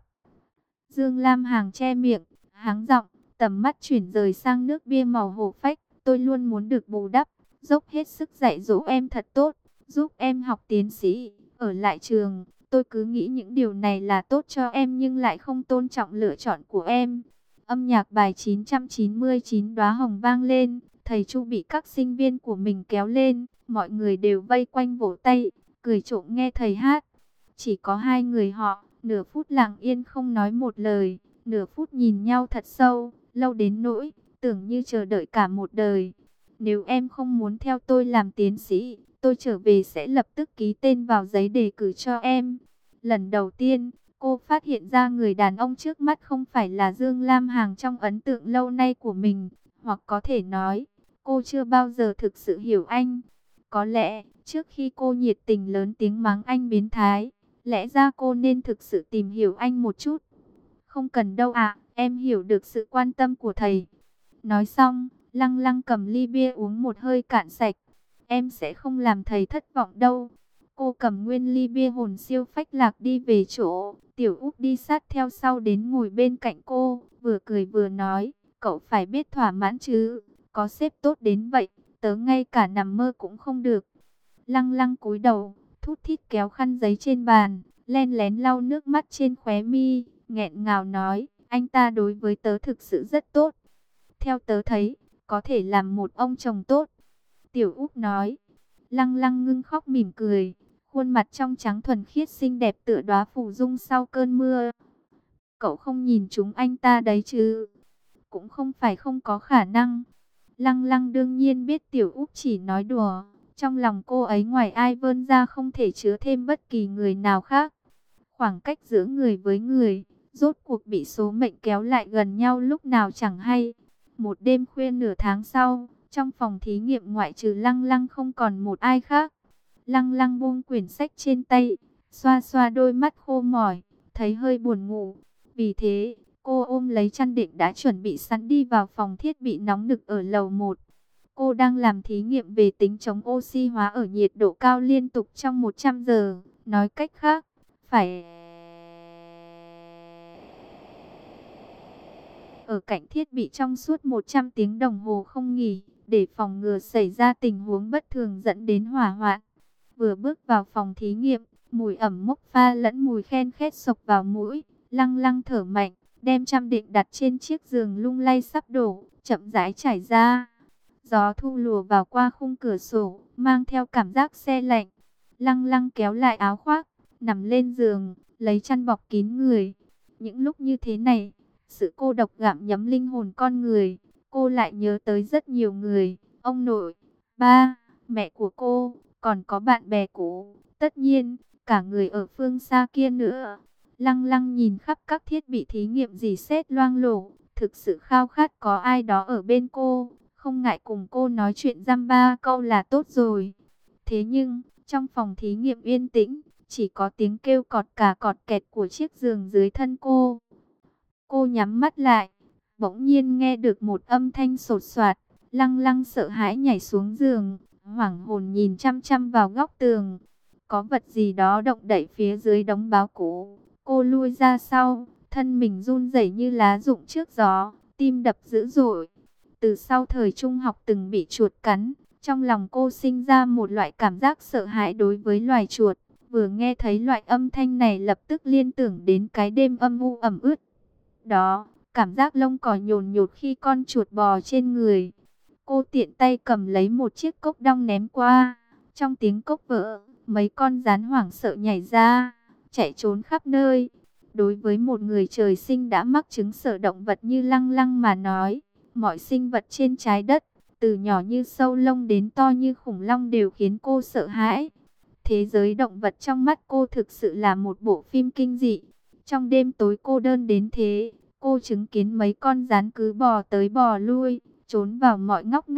Dương Lam Hằng che miệng, háng giọng, tầm mắt chuyển rời sang nước bia màu hổ phách. Tôi luôn muốn được bù đắp, dốc hết sức dạy dỗ em thật tốt, giúp em học tiến sĩ, ở lại trường. Tôi cứ nghĩ những điều này là tốt cho em nhưng lại không tôn trọng lựa chọn của em. Âm nhạc bài chín trăm chín mươi chín Đóa Hồng vang lên, thầy Chu bị các sinh viên của mình kéo lên, mọi người đều vây quanh vỗ tay, cười trộm nghe thầy hát. Chỉ có hai người họ, nửa phút lặng yên không nói một lời, nửa phút nhìn nhau thật sâu, lâu đến nỗi, tưởng như chờ đợi cả một đời. Nếu em không muốn theo tôi làm tiến sĩ, tôi trở về sẽ lập tức ký tên vào giấy đề cử cho em. Lần đầu tiên, cô phát hiện ra người đàn ông trước mắt không phải là Dương Lam Hằng trong ấn tượng lâu nay của mình, hoặc có thể nói, cô chưa bao giờ thực sự hiểu anh. Có lẽ, trước khi cô nhiệt tình lớn tiếng mắng anh biến thái, lẽ ra cô nên thực sự tìm hiểu anh một chút. Không cần đâu ạ, em hiểu được sự quan tâm của thầy. Nói xong, Lăng Lăng cầm ly bia uống một hơi cạn sạch. Em sẽ không làm thầy thất vọng đâu. Cô cầm nguyên ly bia hồn siêu phách lạc đi về chỗ. Tiểu Úc đi sát theo sau đến ngồi bên cạnh cô, vừa cười vừa nói, cậu phải biết thỏa mãn chứ, có sếp tốt đến vậy, tớ ngay cả nằm mơ cũng không được. Lăng Lăng cúi đầu, thút thít kéo khăn giấy trên bàn, len lén lau nước mắt trên khóe mi, nghẹn ngào nói, anh ta đối với tớ thực sự rất tốt. Theo tớ thấy, có thể làm một ông chồng tốt. Tiểu Úc nói. Lăng Lăng ngưng khóc mỉm cười, khuôn mặt trong trắng thuần khiết xinh đẹp tựa đóa phù dung sau cơn mưa. Cậu không nhìn chúng anh ta đấy chứ? Cũng không phải không có khả năng. Lăng Lăng đương nhiên biết Tiểu Úc chỉ nói đùa. Trong lòng cô ấy ngoài ai vươn ra không thể chứa thêm bất kỳ người nào khác. Khoảng cách giữa người với người, rốt cuộc bị số mệnh kéo lại gần nhau lúc nào chẳng hay. Một đêm khuya nửa tháng sau, trong phòng thí nghiệm ngoại trừ Lăng Lăng không còn một ai khác. Lăng Lăng buông quyển sách trên tay, xoa xoa đôi mắt khô mỏi, thấy hơi buồn ngủ. Vì thế, cô ôm lấy chăn đệm đã chuẩn bị sẵn đi vào phòng thiết bị nóng nực ở lầu một. Cô đang làm thí nghiệm về tính chống oxy hóa ở nhiệt độ cao liên tục trong một trăm giờ. Nói cách khác, phải ở cạnh thiết bị trong suốt một trăm tiếng đồng hồ không nghỉ, để phòng ngừa xảy ra tình huống bất thường dẫn đến hỏa hoạn. Vừa bước vào phòng thí nghiệm, mùi ẩm mốc pha lẫn mùi khen khét xộc vào mũi. Lăng Lăng thở mạnh, đem chăn đệm đặt trên chiếc giường lung lay sắp đổ, chậm rãi trải ra. Gió thu lùa vào qua khung cửa sổ, mang theo cảm giác se lạnh. Lăng Lăng kéo lại áo khoác, nằm lên giường, lấy chăn bọc kín người. Những lúc như thế này, sự cô độc gặm nhấm linh hồn con người. Cô lại nhớ tới rất nhiều người, ông nội, ba, mẹ của cô, còn có bạn bè cũ, tất nhiên, cả người ở phương xa kia nữa. Lăng Lăng nhìn khắp các thiết bị thí nghiệm rỉ sét loang lổ, thực sự khao khát có ai đó ở bên cô, không ngại cùng cô nói chuyện dăm ba câu là tốt rồi. Thế nhưng, trong phòng thí nghiệm yên tĩnh, chỉ có tiếng kêu cọt cà cọt kẹt của chiếc giường dưới thân cô. Cô nhắm mắt lại, bỗng nhiên nghe được một âm thanh sột soạt. Lăng Lăng sợ hãi nhảy xuống giường, hoảng hồn nhìn chăm chăm vào góc tường. Có vật gì đó động đậy phía dưới đống báo cũ. Cô lui ra sau, thân mình run rẩy như lá rụng trước gió, tim đập dữ dội. Từ sau thời trung học từng bị chuột cắn, trong lòng cô sinh ra một loại cảm giác sợ hãi đối với loài chuột. Vừa nghe thấy loại âm thanh này lập tức liên tưởng đến cái đêm âm u ẩm ướt. Đó, cảm giác lông cỏ nhồn nhột khi con chuột bò trên người. Cô tiện tay cầm lấy một chiếc cốc đong ném qua. Trong tiếng cốc vỡ, mấy con gián hoảng sợ nhảy ra, chạy trốn khắp nơi. Đối với một người trời sinh đã mắc chứng sợ động vật như Lăng Lăng mà nói, mọi sinh vật trên trái đất, từ nhỏ như sâu lông đến to như khủng long đều khiến cô sợ hãi. Thế giới động vật trong mắt cô thực sự là một bộ phim kinh dị. Trong đêm tối cô đơn đến thế, cô chứng kiến mấy con gián cứ bò tới bò lui, trốn vào mọi ngóc ngách.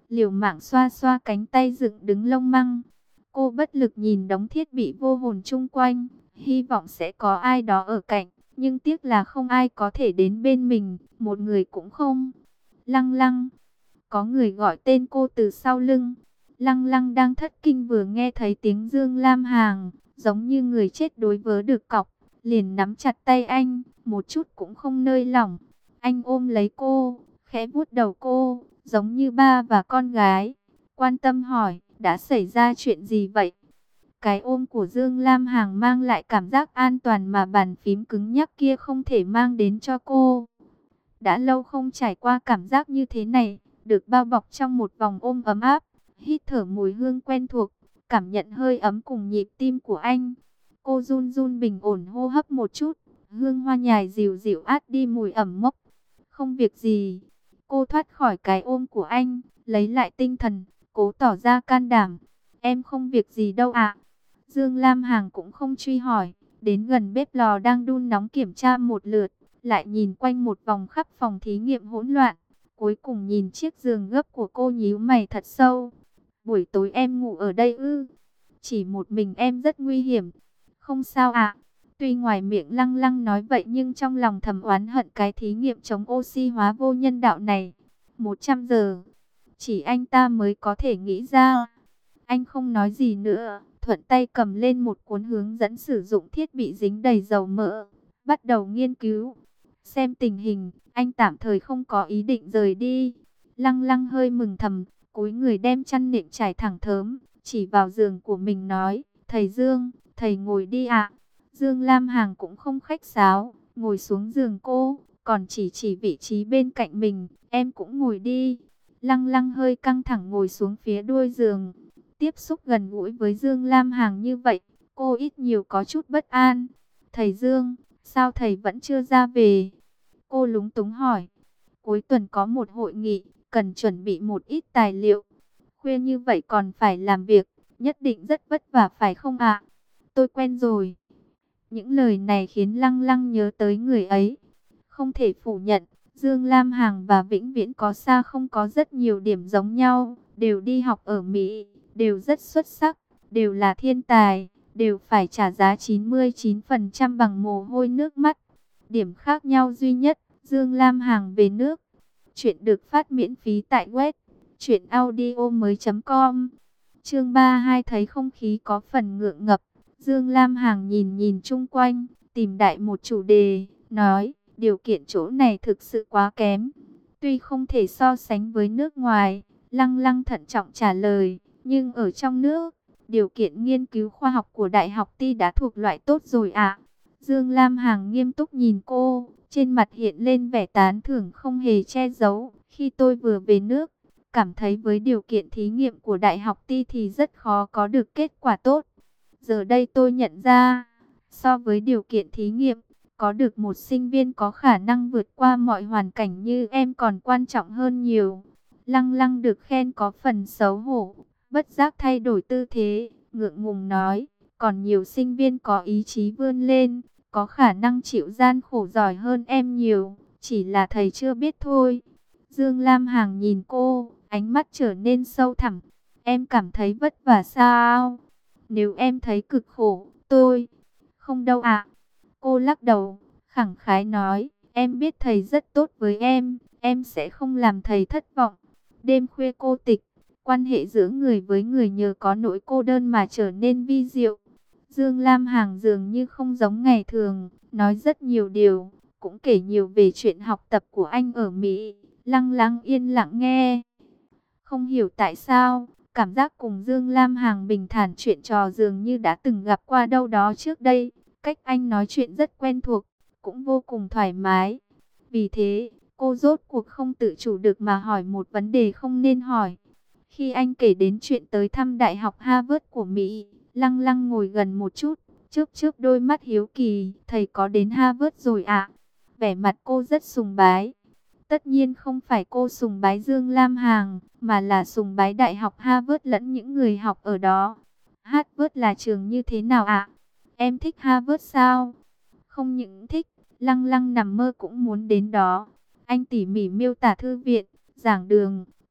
liều mạng xoa xoa cánh tay dựng đứng lông măng. Cô bất lực nhìn đống thiết bị vô hồn chung quanh, hy vọng sẽ có ai đó ở cạnh, nhưng tiếc là không ai có thể đến bên mình, một người cũng không. Lăng Lăng, có người gọi tên cô từ sau lưng. Lăng Lăng đang thất kinh vừa nghe thấy tiếng Dương Lam Hàn, giống như người chết đối vớ được cọc, liền nắm chặt tay anh, một chút cũng không nơi lỏng. Anh ôm lấy cô, khẽ vuốt đầu cô, giống như ba và con gái, quan tâm hỏi, đã xảy ra chuyện gì vậy? Cái ôm của Dương Lam Hàn mang lại cảm giác an toàn mà bàn phím cứng nhắc kia không thể mang đến cho cô. Đã lâu không trải qua cảm giác như thế này, được bao bọc trong một vòng ôm ấm áp, hít thở mùi hương quen thuộc, cảm nhận hơi ấm cùng nhịp tim của anh. Cô run run bình ổn hô hấp một chút, hương hoa nhài dịu dịu át đi mùi ẩm mốc. Không việc gì. Cô thoát khỏi cái ôm của anh, lấy lại tinh thần, cố tỏ ra can đảm. Em không việc gì đâu ạ. Dương Lam Hàn cũng không truy hỏi, đến gần bếp lò đang đun nóng kiểm tra một lượt, lại nhìn quanh một vòng khắp phòng thí nghiệm hỗn loạn. Cuối cùng nhìn chiếc giường gấp của cô nhíu mày thật sâu. Buổi tối em ngủ ở đây ư? Chỉ một mình em rất nguy hiểm. Không sao ạ. Tuy ngoài miệng Lăng Lăng nói vậy nhưng trong lòng thầm oán hận cái thí nghiệm chống oxy hóa vô nhân đạo này. một trăm giờ. Chỉ anh ta mới có thể nghĩ ra. Anh không nói gì nữa. Thuận tay cầm lên một cuốn hướng dẫn sử dụng thiết bị dính đầy dầu mỡ. Bắt đầu nghiên cứu. Xem tình hình, anh tạm thời không có ý định rời đi. Lăng Lăng hơi mừng thầm, cúi người đem chăn nệm trải thẳng thớm, chỉ vào giường của mình nói, thầy Dương, thầy ngồi đi ạ. Dương Lam Hàn cũng không khách sáo, ngồi xuống giường cô, còn chỉ chỉ vị trí bên cạnh mình, em cũng ngồi đi. Lăng Lăng hơi căng thẳng ngồi xuống phía đuôi giường, tiếp xúc gần gũi với Dương Lam Hàn như vậy, cô ít nhiều có chút bất an. Thầy Dương, sao thầy vẫn chưa ra về? Cô lúng túng hỏi. Cuối tuần có một hội nghị, cần chuẩn bị một ít tài liệu. Khuya như vậy còn phải làm việc, nhất định rất vất vả phải không ạ? Tôi quen rồi. Những lời này khiến Lăng Lăng nhớ tới người ấy. Không thể phủ nhận, Dương Lam Hàn và Vĩnh Viễn có xa không có rất nhiều điểm giống nhau, đều đi học ở Mỹ, đều rất xuất sắc, đều là thiên tài, đều phải trả giá chín mươi chín phần trăm bằng mồ hôi nước mắt. Điểm khác nhau duy nhất, Dương Lam Hàn về nước. Chuyện được phát miễn phí tại web truyện audio mới chấm com. Chương ba mươi hai thấy không khí có phần ngượng ngập. Dương Lam Hàn nhìn nhìn chung quanh, tìm đại một chủ đề, nói, điều kiện chỗ này thực sự quá kém. Tuy không thể so sánh với nước ngoài, Lăng Lăng thận trọng trả lời, nhưng ở trong nước, điều kiện nghiên cứu khoa học của Đại học Ti đã thuộc loại tốt rồi ạ. Dương Lam Hàn nghiêm túc nhìn cô, trên mặt hiện lên vẻ tán thưởng không hề che giấu. Khi tôi vừa về nước, cảm thấy với điều kiện thí nghiệm của Đại học Ti thì rất khó có được kết quả tốt. Giờ đây tôi nhận ra, so với điều kiện thí nghiệm, có được một sinh viên có khả năng vượt qua mọi hoàn cảnh như em còn quan trọng hơn nhiều. Lăng Lăng được khen có phần xấu hổ, bất giác thay đổi tư thế, ngượng ngùng nói, còn nhiều sinh viên có ý chí vươn lên, có khả năng chịu gian khổ giỏi hơn em nhiều, chỉ là thầy chưa biết thôi. Dương Lam Hàn nhìn cô, ánh mắt trở nên sâu thẳm. Em cảm thấy vất vả sao? Nếu em thấy cực khổ, tôi... Không đâu ạ. Cô lắc đầu, khẳng khái nói, em biết thầy rất tốt với em, em sẽ không làm thầy thất vọng. Đêm khuya cô tịch, quan hệ giữa người với người nhờ có nỗi cô đơn mà trở nên vi diệu. Dương Lam Hàn dường như không giống ngày thường, nói rất nhiều điều, cũng kể nhiều về chuyện học tập của anh ở Mỹ. Lăng Lăng yên lặng nghe. Không hiểu tại sao, cảm giác cùng Dương Lam Hàn bình thản chuyện trò dường như đã từng gặp qua đâu đó trước đây. Cách anh nói chuyện rất quen thuộc, cũng vô cùng thoải mái. Vì thế, cô rốt cuộc không tự chủ được mà hỏi một vấn đề không nên hỏi. Khi anh kể đến chuyện tới thăm Đại học Harvard của Mỹ, Lăng Lăng ngồi gần một chút, chớp chớp đôi mắt hiếu kỳ, thầy có đến Harvard rồi ạ? Vẻ mặt cô rất sùng bái. Tất nhiên không phải cô sùng bái Dương Lam Hàn, mà là sùng bái Đại học Harvard lẫn những người học ở đó. Harvard là trường như thế nào ạ? Em thích Harvard sao? Không những thích, Lăng Lăng nằm mơ cũng muốn đến đó. Anh tỉ mỉ miêu tả thư viện, giảng đường,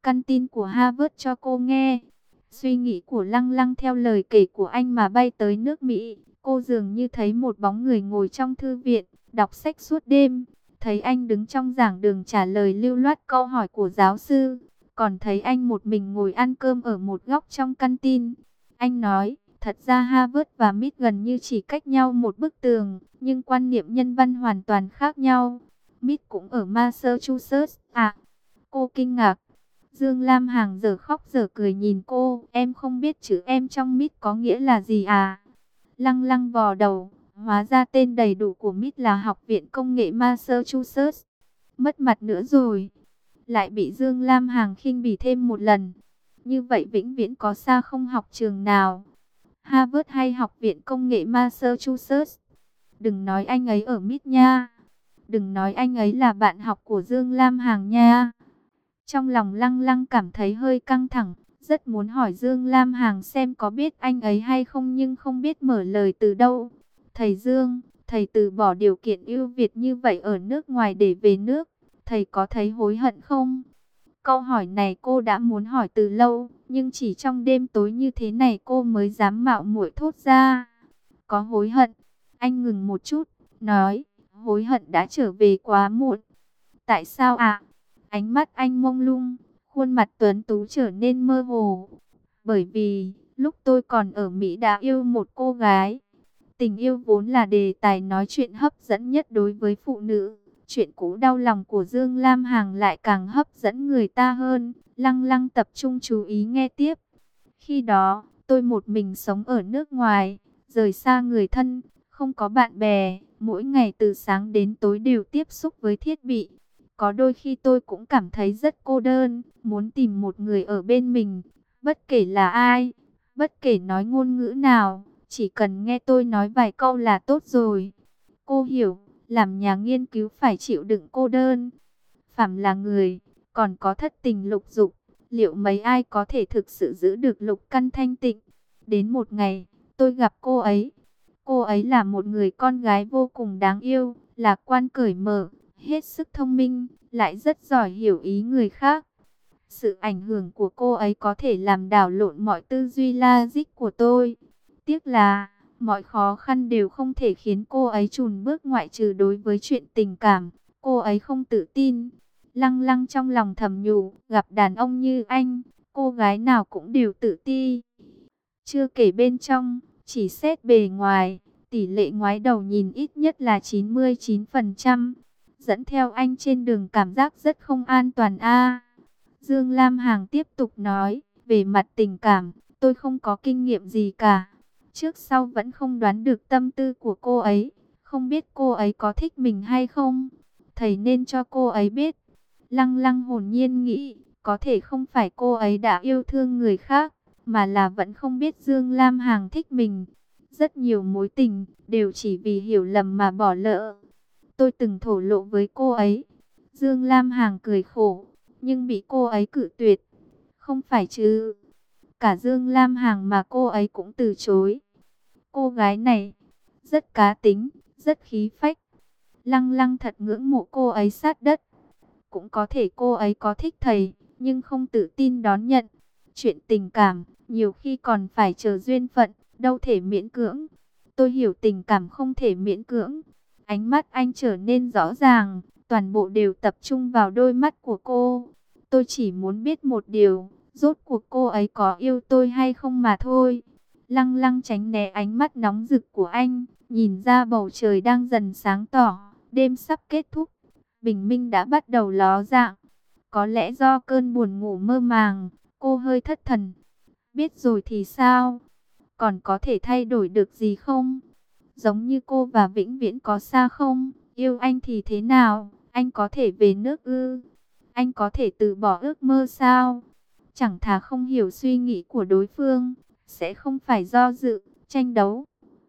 căn tin của Harvard cho cô nghe. Suy nghĩ của Lăng Lăng theo lời kể của anh mà bay tới nước Mỹ. Cô dường như thấy một bóng người ngồi trong thư viện, đọc sách suốt đêm. Thấy anh đứng trong giảng đường trả lời lưu loát câu hỏi của giáo sư. Còn thấy anh một mình ngồi ăn cơm ở một góc trong căn tin. Anh nói, thật ra Harvard và em i tê gần như chỉ cách nhau một bức tường, nhưng quan niệm nhân văn hoàn toàn khác nhau. em i tê cũng ở Massachusetts à? Cô kinh ngạc. Dương Lam Hằng giờ khóc giờ cười nhìn cô. Em không biết chữ em trong em i tê có nghĩa là gì à? Lăng Lăng vò đầu. Hóa ra tên đầy đủ của em i tê là Học viện Công nghệ Massachusetts. Mất mặt nữa rồi. Lại bị Dương Lam Hằng khinh bỉ thêm một lần. Như vậy vĩnh viễn có xa không học trường nào? Harvard hay Học viện Công nghệ Massachusetts? Đừng nói anh ấy ở em i tê nha. Đừng nói anh ấy là bạn học của Dương Lam Hằng nha. Trong lòng Lăng Lăng cảm thấy hơi căng thẳng. Rất muốn hỏi Dương Lam Hằng xem có biết anh ấy hay không, nhưng không biết mở lời từ đâu. Thầy Dương, thầy từ bỏ điều kiện ưu việt như vậy ở nước ngoài để về nước. Thầy có thấy hối hận không? Câu hỏi này cô đã muốn hỏi từ lâu, nhưng chỉ trong đêm tối như thế này cô mới dám mạo muội thốt ra. Có hối hận? Anh ngừng một chút, nói, hối hận đã trở về quá muộn. Tại sao ạ? Ánh mắt anh mông lung, khuôn mặt tuấn tú trở nên mơ hồ. Bởi vì, lúc tôi còn ở Mỹ đã yêu một cô gái. Tình yêu vốn là đề tài nói chuyện hấp dẫn nhất đối với phụ nữ. Chuyện cũ đau lòng của Dương Lam Hằng lại càng hấp dẫn người ta hơn. Lăng Lăng tập trung chú ý nghe tiếp. Khi đó, tôi một mình sống ở nước ngoài, rời xa người thân, không có bạn bè. Mỗi ngày từ sáng đến tối đều tiếp xúc với thiết bị. Có đôi khi tôi cũng cảm thấy rất cô đơn, muốn tìm một người ở bên mình. Bất kể là ai, bất kể nói ngôn ngữ nào, chỉ cần nghe tôi nói vài câu là tốt rồi. Cô hiểu, làm nhà nghiên cứu phải chịu đựng cô đơn. Phàm là người, còn có thất tình lục dục, liệu mấy ai có thể thực sự giữ được lục căn thanh tịnh? Đến một ngày, tôi gặp cô ấy. Cô ấy là một người con gái vô cùng đáng yêu, lạc quan cởi mở, hết sức thông minh, lại rất giỏi hiểu ý người khác. Sự ảnh hưởng của cô ấy có thể làm đảo lộn mọi tư duy logic của tôi. Tiếc là, mọi khó khăn đều không thể khiến cô ấy chùn bước, ngoại trừ đối với chuyện tình cảm. Cô ấy không tự tin. Lăng Lăng trong lòng thầm nhủ, gặp đàn ông như anh, cô gái nào cũng đều tự ti. Chưa kể bên trong, chỉ xét bề ngoài, tỷ lệ ngoái đầu nhìn ít nhất là chín mươi chín phần trăm. Dẫn theo anh trên đường cảm giác rất không an toàn a. Dương Lam Hằng tiếp tục nói, về mặt tình cảm, tôi không có kinh nghiệm gì cả. Trước sau vẫn không đoán được tâm tư của cô ấy, không biết cô ấy có thích mình hay không. Thầy nên cho cô ấy biết. Lăng Lăng hồn nhiên nghĩ, có thể không phải cô ấy đã yêu thương người khác, mà là vẫn không biết Dương Lam Hằng thích mình. Rất nhiều mối tình, đều chỉ vì hiểu lầm mà bỏ lỡ. Tôi từng thổ lộ với cô ấy. Dương Lam Hằng cười khổ, nhưng bị cô ấy cự tuyệt. Không phải chứ? Cả Dương Lam Hằng mà cô ấy cũng từ chối. Cô gái này, rất cá tính, rất khí phách. Lăng Lăng thật ngưỡng mộ cô ấy sát đất. Cũng có thể cô ấy có thích thầy, nhưng không tự tin đón nhận. Chuyện tình cảm, nhiều khi còn phải chờ duyên phận, đâu thể miễn cưỡng. Tôi hiểu tình cảm không thể miễn cưỡng. Ánh mắt anh trở nên rõ ràng, toàn bộ đều tập trung vào đôi mắt của cô. Tôi chỉ muốn biết một điều, rốt cuộc cô ấy có yêu tôi hay không mà thôi. Lăng Lăng tránh né ánh mắt nóng rực của anh, nhìn ra bầu trời đang dần sáng tỏ, đêm sắp kết thúc, bình minh đã bắt đầu ló dạng. Có lẽ do cơn buồn ngủ mơ màng, cô hơi thất thần. Biết rồi thì sao? Còn có thể thay đổi được gì không? Giống như cô và vĩnh viễn có xa không? Yêu anh thì thế nào? Anh có thể về nước ư? Anh có thể từ bỏ ước mơ sao? Chẳng thà không hiểu suy nghĩ của đối phương, sẽ không phải do dự, tranh đấu.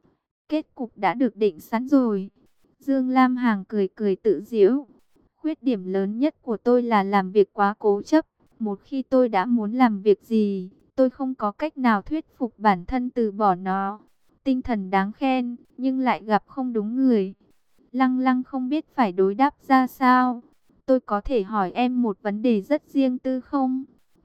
Kết cục đã được định sẵn rồi. Dương Lam Hằng cười cười tự giễu. Khuyết điểm lớn nhất của tôi là làm việc quá cố chấp. Một khi tôi đã muốn làm việc gì, tôi không có cách nào thuyết phục bản thân từ bỏ nó. Tinh thần đáng khen, nhưng lại gặp không đúng người. Lăng Lăng không biết phải đối đáp ra sao. Tôi có thể hỏi em một vấn đề rất riêng tư không?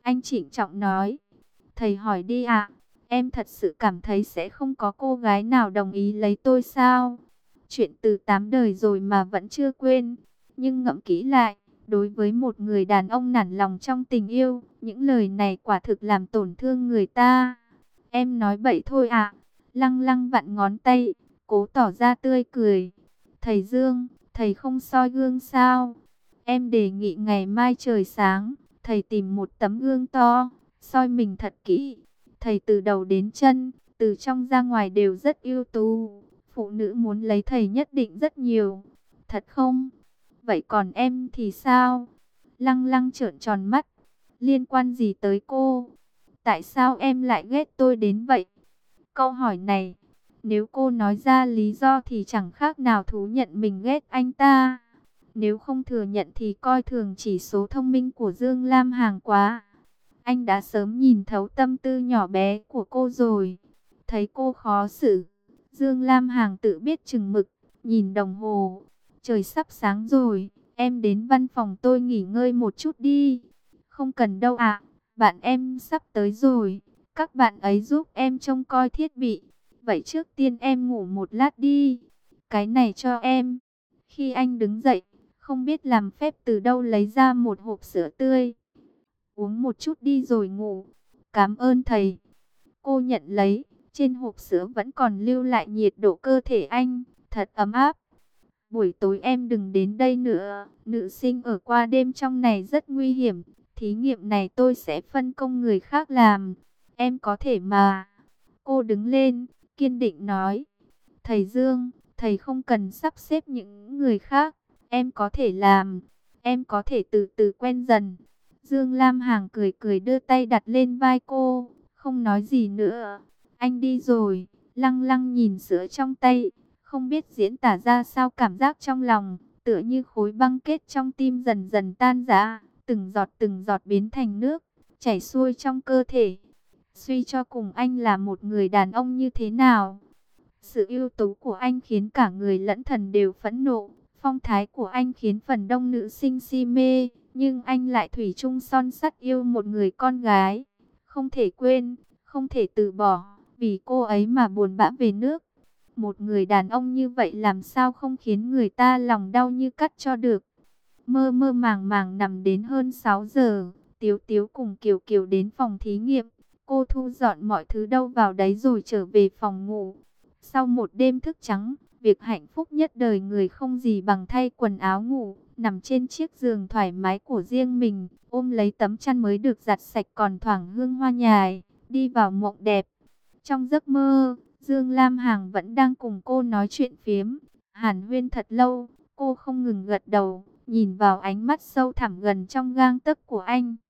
Anh trịnh trọng nói. Thầy hỏi đi ạ. Em thật sự cảm thấy sẽ không có cô gái nào đồng ý lấy tôi sao? Chuyện từ tám đời rồi mà vẫn chưa quên. Nhưng ngẫm kỹ lại, đối với một người đàn ông nản lòng trong tình yêu, những lời này quả thực làm tổn thương người ta. Em nói bậy thôi ạ. Lăng Lăng vặn ngón tay, cố tỏ ra tươi cười. Thầy Dương, thầy không soi gương sao? Em đề nghị ngày mai trời sáng, thầy tìm một tấm gương to, soi mình thật kỹ. Thầy từ đầu đến chân, từ trong ra ngoài đều rất ưu tú. Phụ nữ muốn lấy thầy nhất định rất nhiều. Thật không? Vậy còn em thì sao? Lăng Lăng trợn tròn mắt. Liên quan gì tới cô? Tại sao em lại ghét tôi đến vậy? Câu hỏi này, nếu cô nói ra lý do thì chẳng khác nào thú nhận mình ghét anh ta. Nếu không thừa nhận thì coi thường chỉ số thông minh của Dương Lam Hằng quá. Anh đã sớm nhìn thấu tâm tư nhỏ bé của cô rồi. Thấy cô khó xử, Dương Lam Hằng tự biết chừng mực, nhìn đồng hồ. Trời sắp sáng rồi, em đến văn phòng tôi nghỉ ngơi một chút đi. Không cần đâu ạ, bạn em sắp tới rồi. Các bạn ấy giúp em trông coi thiết bị. Vậy trước tiên em ngủ một lát đi. Cái này cho em. Khi anh đứng dậy, không biết làm phép từ đâu lấy ra một hộp sữa tươi. Uống một chút đi rồi ngủ. Cảm ơn thầy. Cô nhận lấy. Trên hộp sữa vẫn còn lưu lại nhiệt độ cơ thể anh. Thật ấm áp. Buổi tối em đừng đến đây nữa. Nữ sinh ở qua đêm trong này rất nguy hiểm. Thí nghiệm này tôi sẽ phân công người khác làm. Em có thể mà. Cô đứng lên, kiên định nói. Thầy Dương, thầy không cần sắp xếp những người khác. Em có thể làm. Em có thể từ từ quen dần. Dương Lam Hằng cười cười đưa tay đặt lên vai cô. Không nói gì nữa. Anh đi rồi. Lăng Lăng nhìn sữa trong tay. Không biết diễn tả ra sao cảm giác trong lòng. Tựa như khối băng kết trong tim dần dần tan rã. Từng giọt từng giọt biến thành nước, chảy xuôi trong cơ thể. Suy cho cùng anh là một người đàn ông như thế nào? Sự ưu tú của anh khiến cả người lẫn thần đều phẫn nộ. Phong thái của anh khiến phần đông nữ sinh si mê. Nhưng anh lại thủy chung son sắt yêu một người con gái. Không thể quên, không thể từ bỏ. Vì cô ấy mà buồn bã về nước. Một người đàn ông như vậy làm sao không khiến người ta lòng đau như cắt cho được. Mơ mơ màng màng nằm đến hơn sáu giờ. Tiếu Tiếu cùng Kiều Kiều đến phòng thí nghiệm. Cô thu dọn mọi thứ đâu vào đấy rồi trở về phòng ngủ. Sau một đêm thức trắng, việc hạnh phúc nhất đời người không gì bằng thay quần áo ngủ, nằm trên chiếc giường thoải mái của riêng mình, ôm lấy tấm chăn mới được giặt sạch còn thoảng hương hoa nhài, đi vào mộng đẹp. Trong giấc mơ, Dương Lam Hằng vẫn đang cùng cô nói chuyện phiếm, hàn huyên thật lâu, cô không ngừng gật đầu, nhìn vào ánh mắt sâu thẳm gần trong gang tấc của anh.